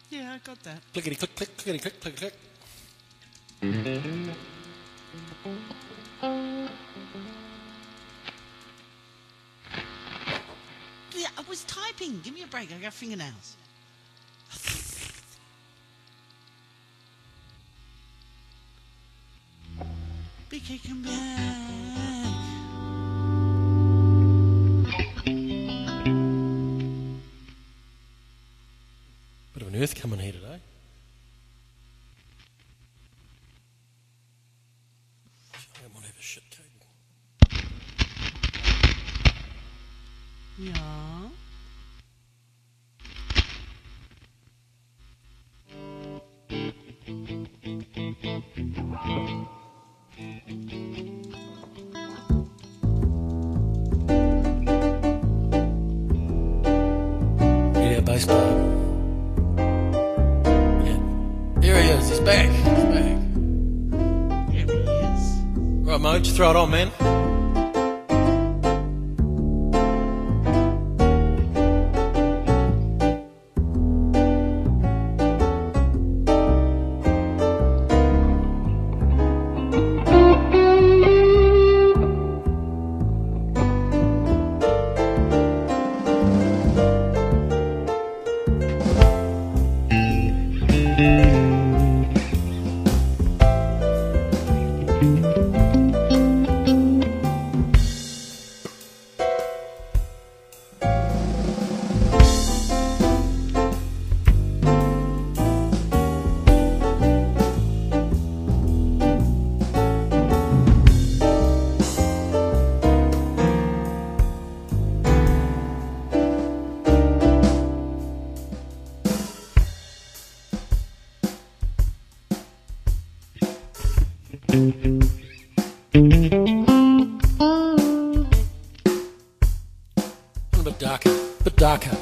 Yeah, I got that. Clickety click click clickety click click click. Yeah, I was typing. Give me a break. I got fingernails. BK, come back. Bit of an earth coming here today. I might have a shit cable. Yeah. Yeah, bass player. Yeah. Here he is, he's back. He's back. There he is. Right, Mo, just throw it on, man. A bit darker. A bit darker.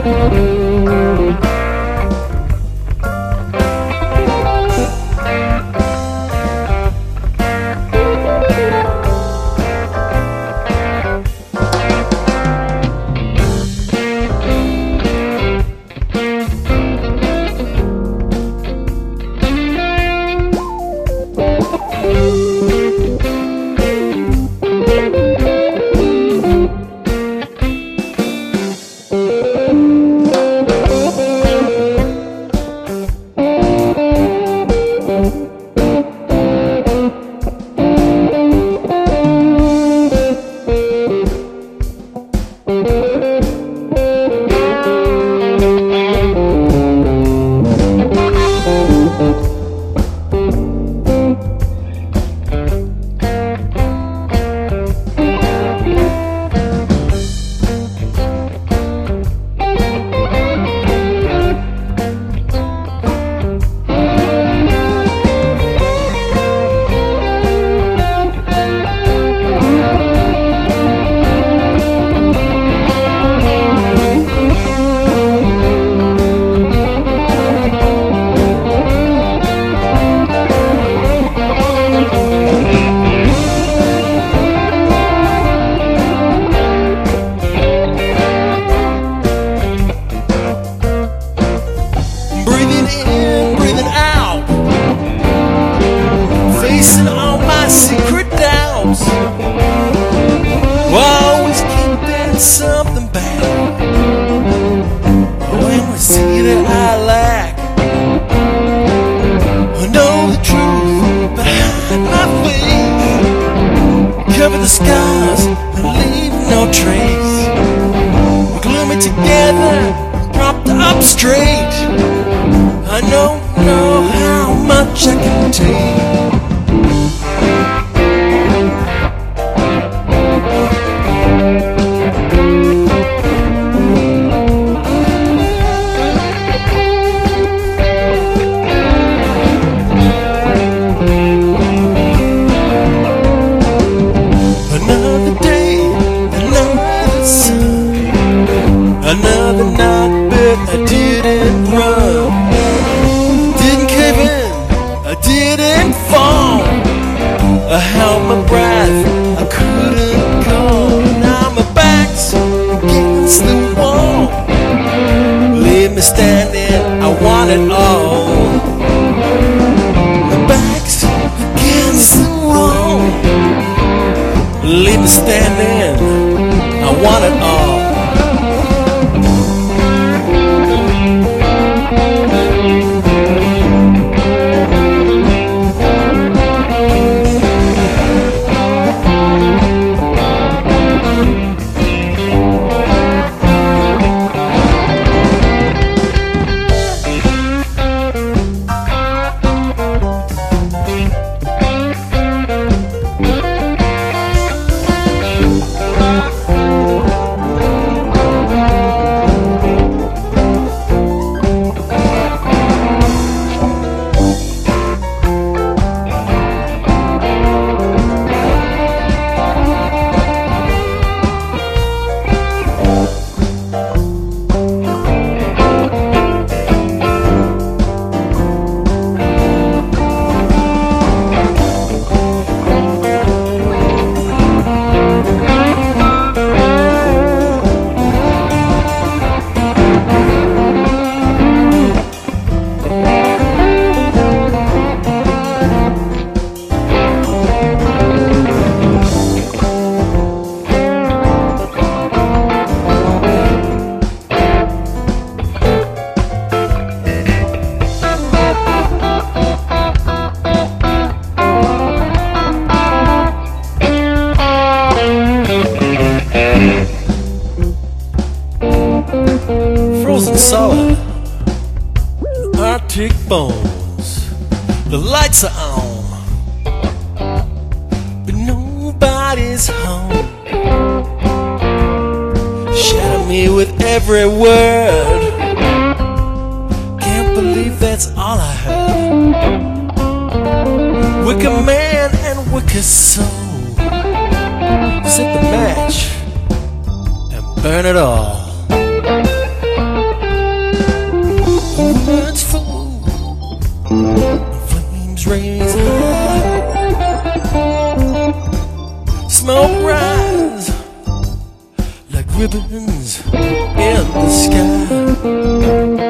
Something bad when we see that I lack. I know the truth behind my face. Cover the scars and leave no trace. Glue me together, propped up straight. I don't know how much I can take. Another night, but I didn't run. Didn't cave in, I didn't fall. I held my breath, I couldn't go. Now my back's against the wall. Leave me standing, I want it all. My back's against the wall. Leave me standing, I want it all. Frozen solid, Arctic bones. The lights are on, but nobody's home. Shatter me with every word. Can't believe that's all I heard. Wicked man and wicked soul. Set the match and burn it all. words fall, flames raise high, smoke rise like ribbons in the sky.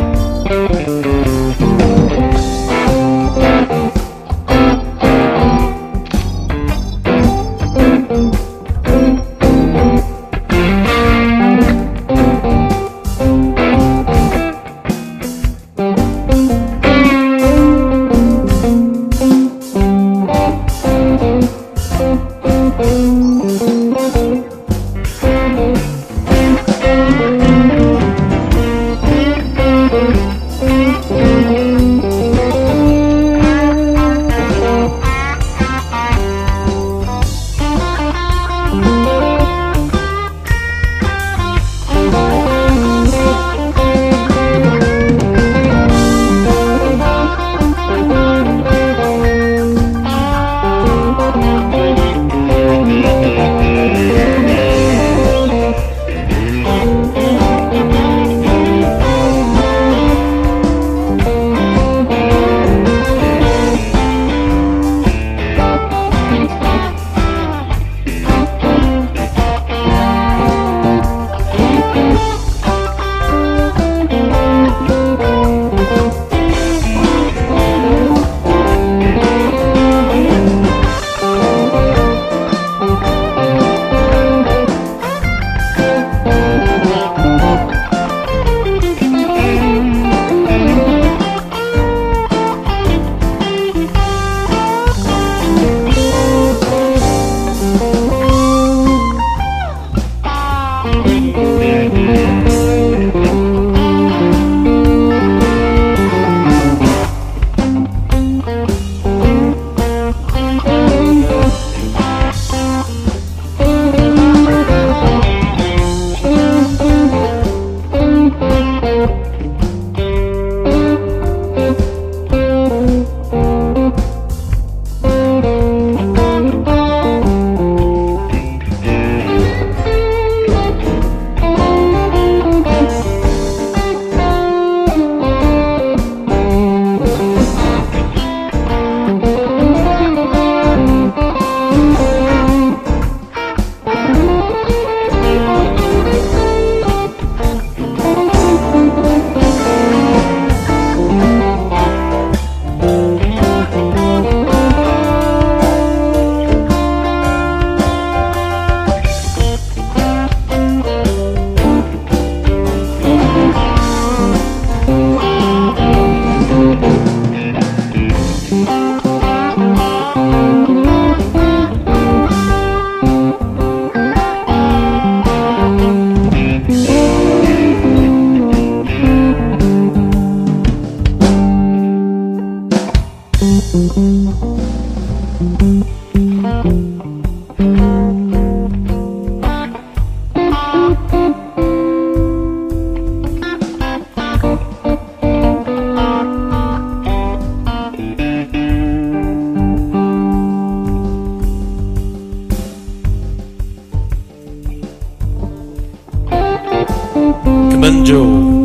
Banjo.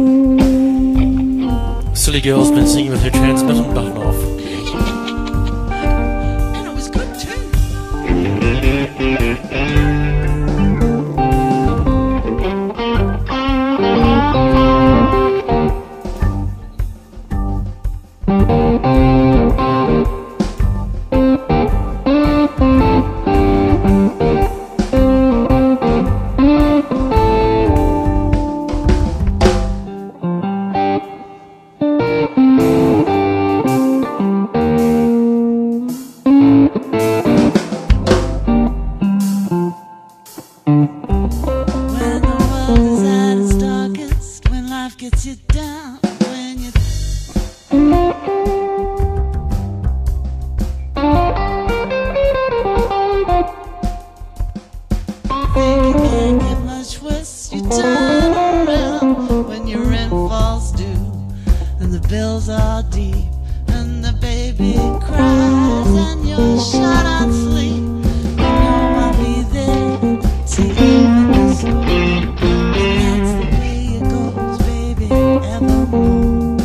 Silly girl's been singing with her transmission button off. And it was good too. When the world is at its darkest, when life gets you down, when you think it can't get much worse, you turn around when your rent falls due and the bills are deep and the baby cries and you're shut on sleep. You know I'll be there to you when you sleep. And that's the way it goes, baby, evermore.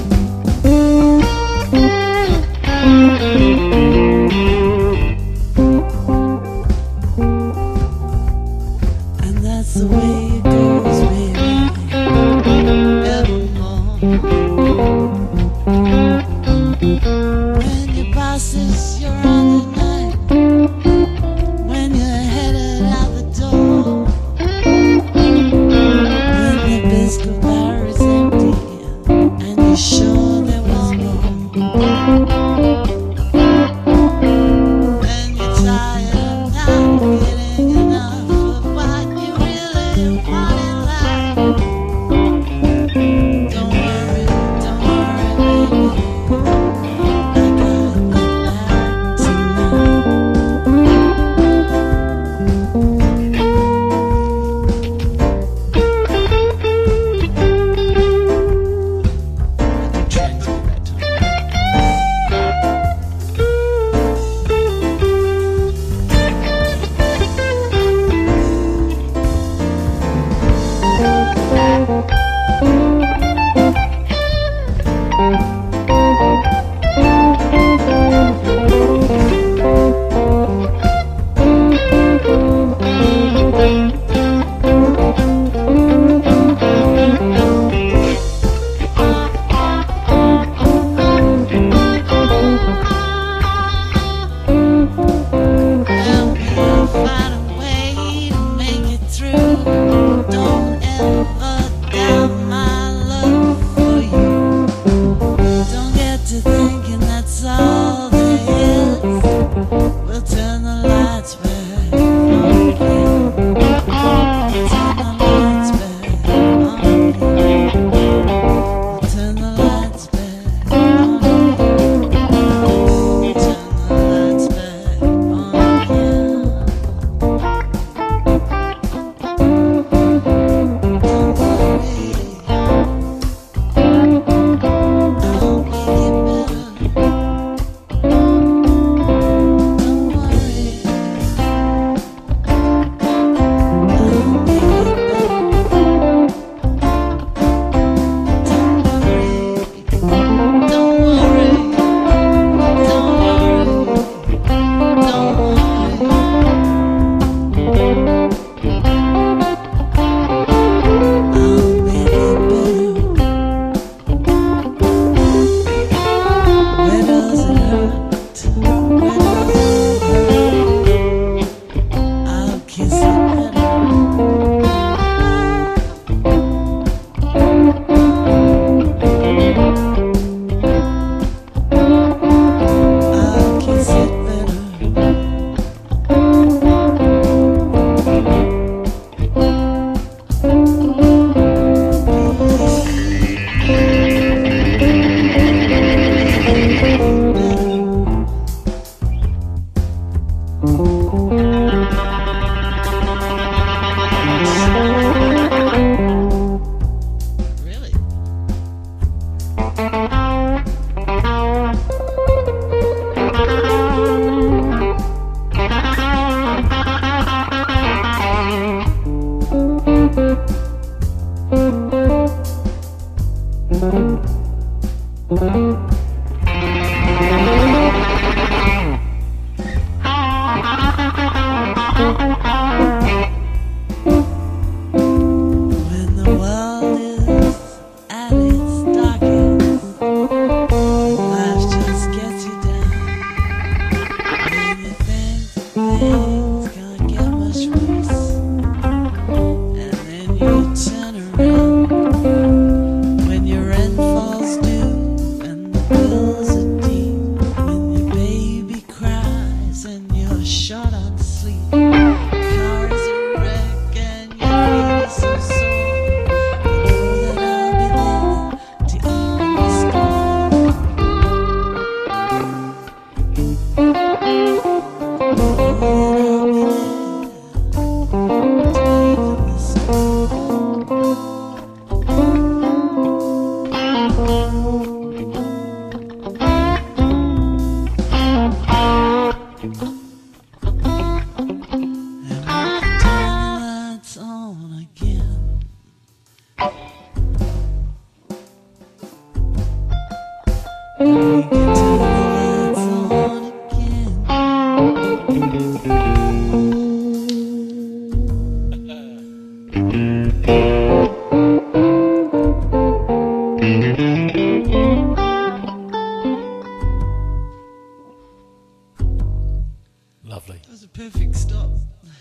Lovely. That was a perfect stop.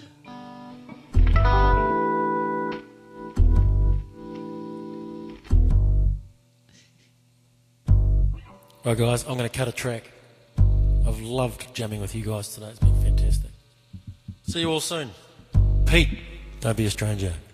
Right, guys, I'm going to cut a track. I've loved jamming with you guys today. It's been fantastic. See you all soon. Pete, don't be a stranger.